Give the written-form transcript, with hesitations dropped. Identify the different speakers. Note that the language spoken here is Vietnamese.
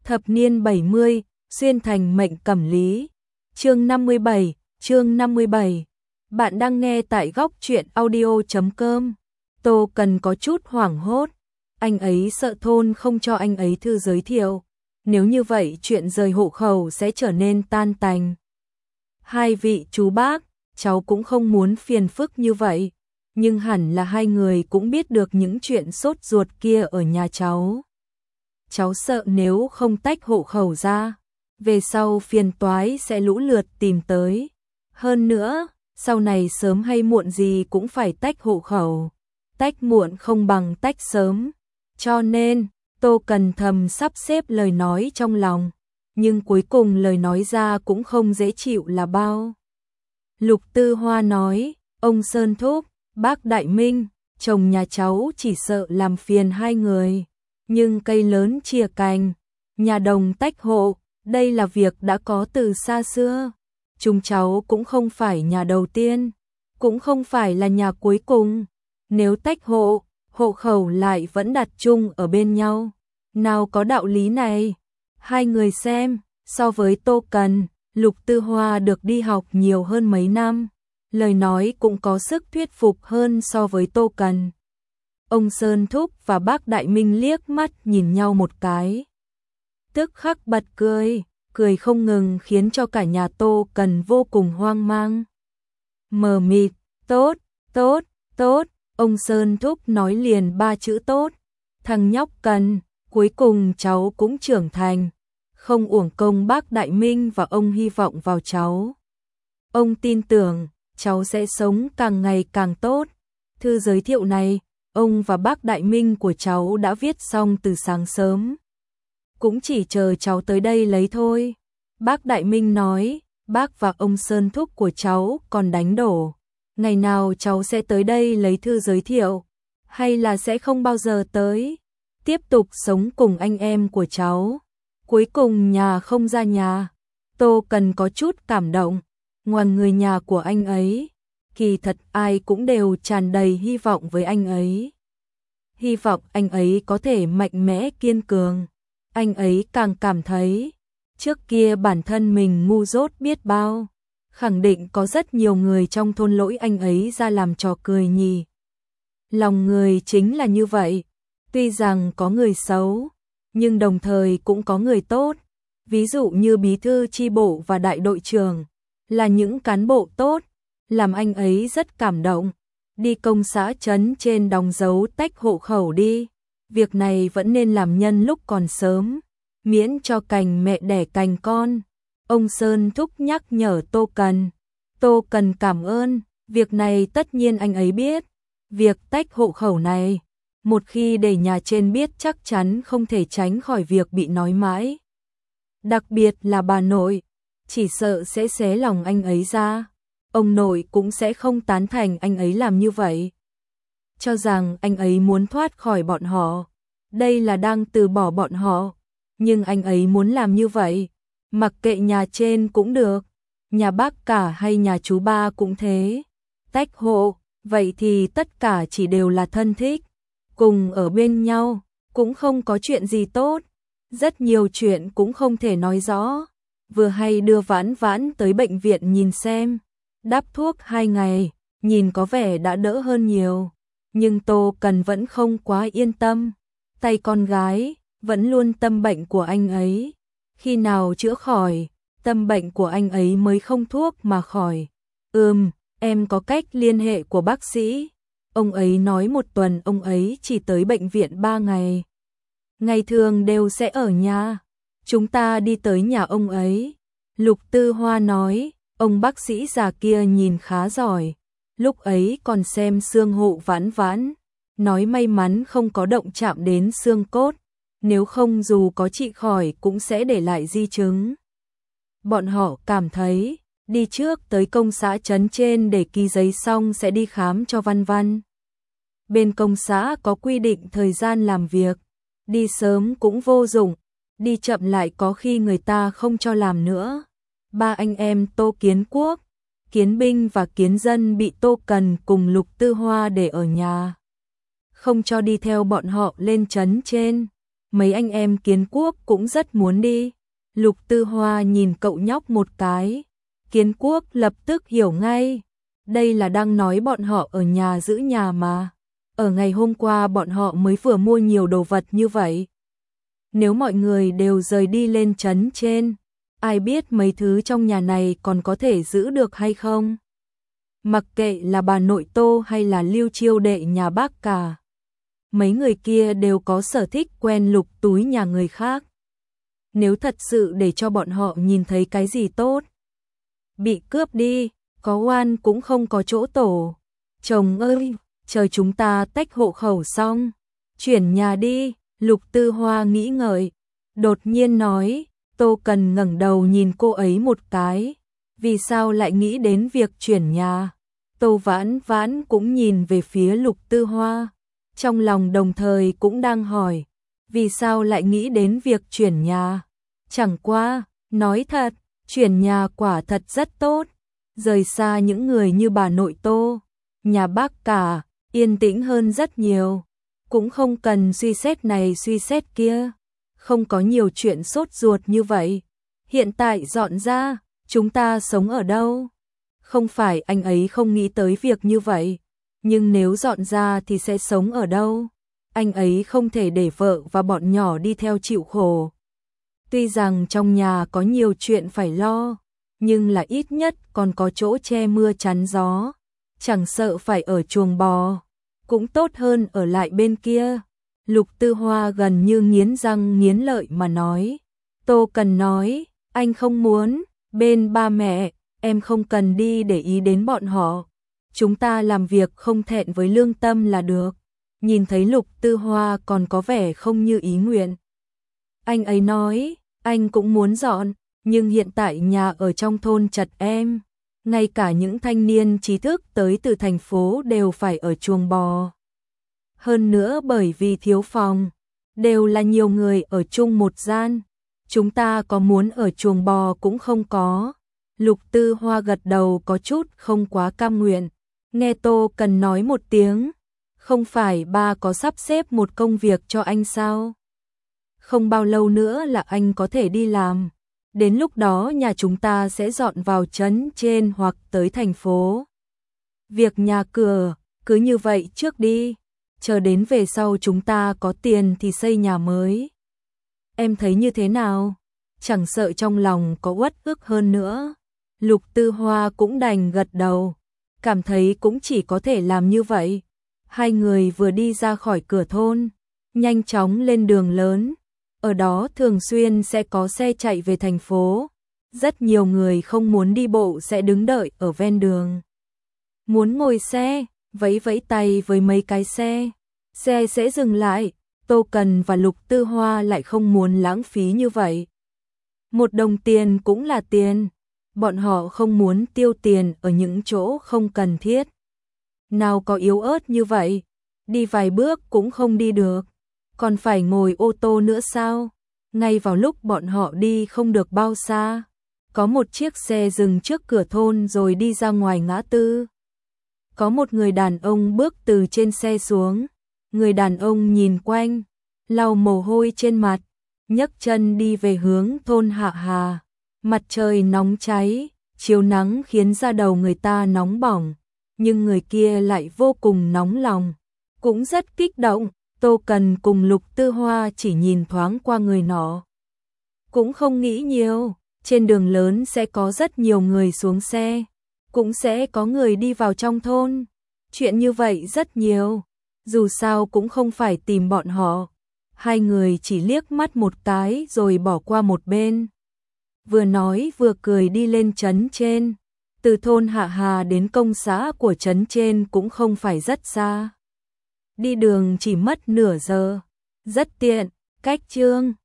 Speaker 1: Thập niên 70, xuyên thành mệnh cẩm lý. Chương 57. Bạn đang nghe tại góc truyện audio.com. Tô Cần có chút hoảng hốt, anh ấy sợ thôn không cho anh ấy thư giới thiệu. Nếu như vậy chuyện rời hộ khẩu sẽ trở nên tan tành. Hai vị chú bác, cháu cũng không muốn phiền phức như vậy, nhưng hẳn là hai người cũng biết được những chuyện sốt ruột kia ở nhà cháu. Cháu sợ nếu không tách hộ khẩu ra, về sau phiền toái sẽ lũ lượt tìm tới. Hơn nữa, sau này sớm hay muộn gì cũng phải tách hộ khẩu. Tách muộn không bằng tách sớm. Cho nên, Tô Cần thầm sắp xếp lời nói trong lòng. Nhưng cuối cùng lời nói ra cũng không dễ chịu là bao. Lục Tư Hoa nói, ông Sơn Thúc, bác Đại Minh, chồng nhà cháu chỉ sợ làm phiền hai người. Nhưng cây lớn chìa cành, nhà đồng tách hộ, đây là việc đã có từ xa xưa. Chúng cháu cũng không phải nhà đầu tiên, cũng không phải là nhà cuối cùng. Nếu tách hộ, hộ khẩu lại vẫn đặt chung ở bên nhau. Nào có đạo lý này? Hai người xem, so với Tô Cần, Lục Tư Hoa được đi học nhiều hơn mấy năm. Lời nói cũng có sức thuyết phục hơn so với Tô Cần. Ông Sơn Thúc và bác Đại Minh liếc mắt nhìn nhau một cái. Tức khắc bật cười, cười không ngừng khiến cho cả nhà Tô Cần vô cùng hoang mang. Mờ mịt, tốt, tốt, tốt, ông Sơn Thúc nói liền ba chữ tốt. Thằng nhóc Cần, cuối cùng cháu cũng trưởng thành. Không uổng công bác Đại Minh và ông hy vọng vào cháu. Ông tin tưởng, cháu sẽ sống càng ngày càng tốt. Thư giới thiệu này, ông và bác Đại Minh của cháu đã viết xong từ sáng sớm. Cũng chỉ chờ cháu tới đây lấy thôi. Bác Đại Minh nói, bác và ông Sơn Thúc của cháu còn đánh đổ. Ngày nào cháu sẽ tới đây lấy thư giới thiệu, hay là sẽ không bao giờ tới. Tiếp tục sống cùng anh em của cháu. Cuối cùng nhà không ra nhà. Tô Cần có chút cảm động. Ngoài người nhà của anh ấy, kỳ thật ai cũng đều tràn đầy hy vọng với anh ấy. Hy vọng anh ấy có thể mạnh mẽ kiên cường. Anh ấy càng cảm thấy, trước kia bản thân mình ngu dốt biết bao. Khẳng định có rất nhiều người trong thôn lỗi anh ấy ra làm trò cười nhỉ. Lòng người chính là như vậy. Tuy rằng có người xấu, nhưng đồng thời cũng có người tốt. Ví dụ như bí thư chi bộ và đại đội trưởng, là những cán bộ tốt, làm anh ấy rất cảm động. Đi công xã trấn trên đóng dấu tách hộ khẩu đi. Việc này vẫn nên làm nhân lúc còn sớm, miễn cho cành mẹ đẻ cành con. Ông Sơn Thúc nhắc nhở Tô Cần. Tô Cần cảm ơn, việc này tất nhiên anh ấy biết. Việc tách hộ khẩu này, một khi để nhà trên biết chắc chắn không thể tránh khỏi việc bị nói mãi. Đặc biệt là bà nội, chỉ sợ sẽ xé lòng anh ấy ra. Ông nội cũng sẽ không tán thành anh ấy làm như vậy. Cho rằng anh ấy muốn thoát khỏi bọn họ. Đây là đang từ bỏ bọn họ. Nhưng anh ấy muốn làm như vậy. Mặc kệ nhà trên cũng được. Nhà bác cả hay nhà chú ba cũng thế. Tách hộ, vậy thì tất cả chỉ đều là thân thích. Cùng ở bên nhau, cũng không có chuyện gì tốt. Rất nhiều chuyện cũng không thể nói rõ. Vừa hay đưa Vãn Vãn tới bệnh viện nhìn xem. Đắp thuốc 2 ngày, nhìn có vẻ đã đỡ hơn nhiều. Nhưng Tô Cần vẫn không quá yên tâm. Tay con gái, vẫn luôn tâm bệnh của anh ấy. Khi nào chữa khỏi, tâm bệnh của anh ấy mới không thuốc mà khỏi. Em có cách liên hệ của bác sĩ. Ông ấy nói một tuần ông ấy chỉ tới bệnh viện 3 ngày. Ngày thường đều sẽ ở nhà. Chúng ta đi tới nhà ông ấy. Lục Tư Hoa nói, ông bác sĩ già kia nhìn khá giỏi. Lúc ấy còn xem xương hộ Vãn Vãn. Nói may mắn không có động chạm đến xương cốt. Nếu không dù có trị khỏi cũng sẽ để lại di chứng. Bọn họ cảm thấy, đi trước tới công xã trấn trên để ký giấy xong sẽ đi khám cho Văn Văn. Bên công xã có quy định thời gian làm việc. Đi sớm cũng vô dụng. Đi chậm lại có khi người ta không cho làm nữa. Ba anh em Tô Kiến Quốc, Kiến Binh và Kiến Dân bị Tô Cần cùng Lục Tư Hoa để ở nhà. Không cho đi theo bọn họ lên trấn trên. mấy anh em Kiến Quốc cũng rất muốn đi. Lục Tư Hoa nhìn cậu nhóc một cái. Kiến Quốc lập tức hiểu ngay. Đây là đang nói bọn họ ở nhà giữ nhà mà. Ở ngày hôm qua bọn họ mới vừa mua nhiều đồ vật như vậy. Nếu mọi người đều rời đi lên trấn trên, ai biết mấy thứ trong nhà này còn có thể giữ được hay không? Mặc kệ là bà nội Tô hay là Lưu Chiêu đệ nhà bác cả. Mấy người kia đều có sở thích quen lục túi nhà người khác. Nếu thật sự để cho bọn họ nhìn thấy cái gì tốt, bị cướp đi, có oan cũng không có chỗ tổ. Chồng ơi, chờ chúng ta tách hộ khẩu xong, chuyển nhà đi. Lục Tư Hoa nghĩ ngợi, đột nhiên nói. Tô Cần ngẩng đầu nhìn cô ấy một cái. Vì sao lại nghĩ đến việc chuyển nhà? Tô Vãn Vãn cũng nhìn về phía Lục Tư Hoa, trong lòng đồng thời cũng đang hỏi, vì sao lại nghĩ đến việc chuyển nhà? Chẳng qua, nói thật, chuyển nhà quả thật rất tốt, rời xa những người như bà nội Tô, nhà bác cả, yên tĩnh hơn rất nhiều, cũng không cần suy xét này suy xét kia, không có nhiều chuyện sốt ruột như vậy. Hiện tại dọn ra, chúng ta sống ở đâu? Không phải anh ấy không nghĩ tới việc như vậy, nhưng nếu dọn ra thì sẽ sống ở đâu? Anh ấy không thể để vợ và bọn nhỏ đi theo chịu khổ. Tuy rằng trong nhà có nhiều chuyện phải lo, nhưng là ít nhất còn có chỗ che mưa chắn gió, chẳng sợ phải ở chuồng bò, cũng tốt hơn ở lại bên kia. Lục Tư Hoa gần như nghiến răng nghiến lợi mà nói. Tô Cần nói, anh không muốn, bên ba mẹ, em không cần đi để ý đến bọn họ. Chúng ta làm việc không thẹn với lương tâm là được. Nhìn thấy Lục Tư Hoa còn có vẻ không như ý nguyện. Anh ấy nói, anh cũng muốn dọn, nhưng hiện tại nhà ở trong thôn chật em. Ngay cả những thanh niên trí thức tới từ thành phố đều phải ở chuồng bò. Hơn nữa bởi vì thiếu phòng, đều là nhiều người ở chung một gian. Chúng ta có muốn ở chuồng bò cũng không có. Lục Tư Hoa gật đầu có chút không quá cam nguyện. Nghe Tô Cần nói một tiếng, không phải ba có sắp xếp một công việc cho anh sao? Không bao lâu nữa là anh có thể đi làm. Đến lúc đó nhà chúng ta sẽ dọn vào trấn trên hoặc tới thành phố. Việc nhà cửa, cứ như vậy trước đi. Chờ đến về sau chúng ta có tiền thì xây nhà mới. Em thấy như thế nào? Chẳng sợ trong lòng có uất ức hơn nữa. Lục Tư Hoa cũng đành gật đầu, cảm thấy cũng chỉ có thể làm như vậy. Hai người vừa đi ra khỏi cửa thôn, nhanh chóng lên đường lớn. Ở đó thường xuyên sẽ có xe chạy về thành phố. Rất nhiều người không muốn đi bộ sẽ đứng đợi ở ven đường. Muốn ngồi xe, vẫy vẫy tay với mấy cái xe. Xe sẽ dừng lại. Tô Cần và Lục Tư Hoa lại không muốn lãng phí như vậy. Một đồng tiền cũng là tiền. Bọn họ không muốn tiêu tiền ở những chỗ không cần thiết. Nào có yếu ớt như vậy, đi vài bước cũng không đi được, còn phải ngồi ô tô nữa sao? Ngay vào lúc bọn họ đi không được bao xa, có một chiếc xe dừng trước cửa thôn rồi đi ra ngoài ngã tư. Có một người đàn ông bước từ trên xe xuống, người đàn ông nhìn quanh, lau mồ hôi trên mặt, nhấc chân đi về hướng thôn Hạ Hà. Mặt trời nóng cháy, chiếu nắng khiến da đầu người ta nóng bỏng, nhưng người kia lại vô cùng nóng lòng, cũng rất kích động. Tô Cần cùng Lục Tư Hoa chỉ nhìn thoáng qua người nọ, cũng không nghĩ nhiều. Trên đường lớn sẽ có rất nhiều người xuống xe, cũng sẽ có người đi vào trong thôn. Chuyện như vậy rất nhiều, dù sao cũng không phải tìm bọn họ. Hai người chỉ liếc mắt một cái rồi bỏ qua một bên. Vừa nói vừa cười đi lên trấn trên. Từ thôn Hạ Hà đến công xã của trấn trên cũng không phải rất xa. Đi đường chỉ mất nửa giờ. Rất tiện. Cách chương